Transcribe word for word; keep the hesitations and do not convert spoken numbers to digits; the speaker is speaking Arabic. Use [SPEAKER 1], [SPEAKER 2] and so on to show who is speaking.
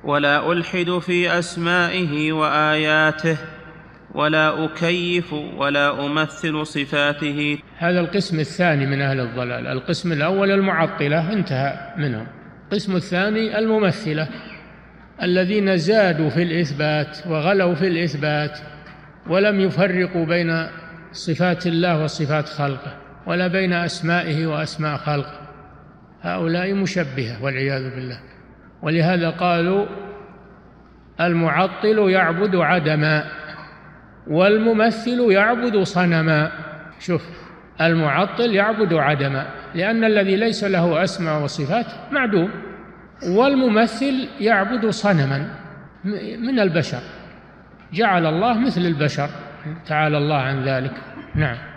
[SPEAKER 1] ولا ألحد في أسمائه وآياته، ولا أكيف ولا أمثل صفاته.
[SPEAKER 2] هذا القسم الثاني من أهل الضلال. القسم الأول المعطلة انتهى منهم. القسم الثاني الممثلة الذين زادوا في الإثبات وغلوا في الإثبات ولم يفرقوا بين صفات الله وصفات خلقه ولا بين أسمائه وأسماء خلقه. هؤلاء مشبهة والعياذ بالله. ولهذا قالوا المعطل يعبد عدما والممثل يعبد صنما. شوف، المعطل يعبد عدما لأن الذي ليس له أسماء وصفات معدوم، والممثل يعبد صنما من البشر، جعل الله مثل البشر، تعالى الله عن ذلك. نعم.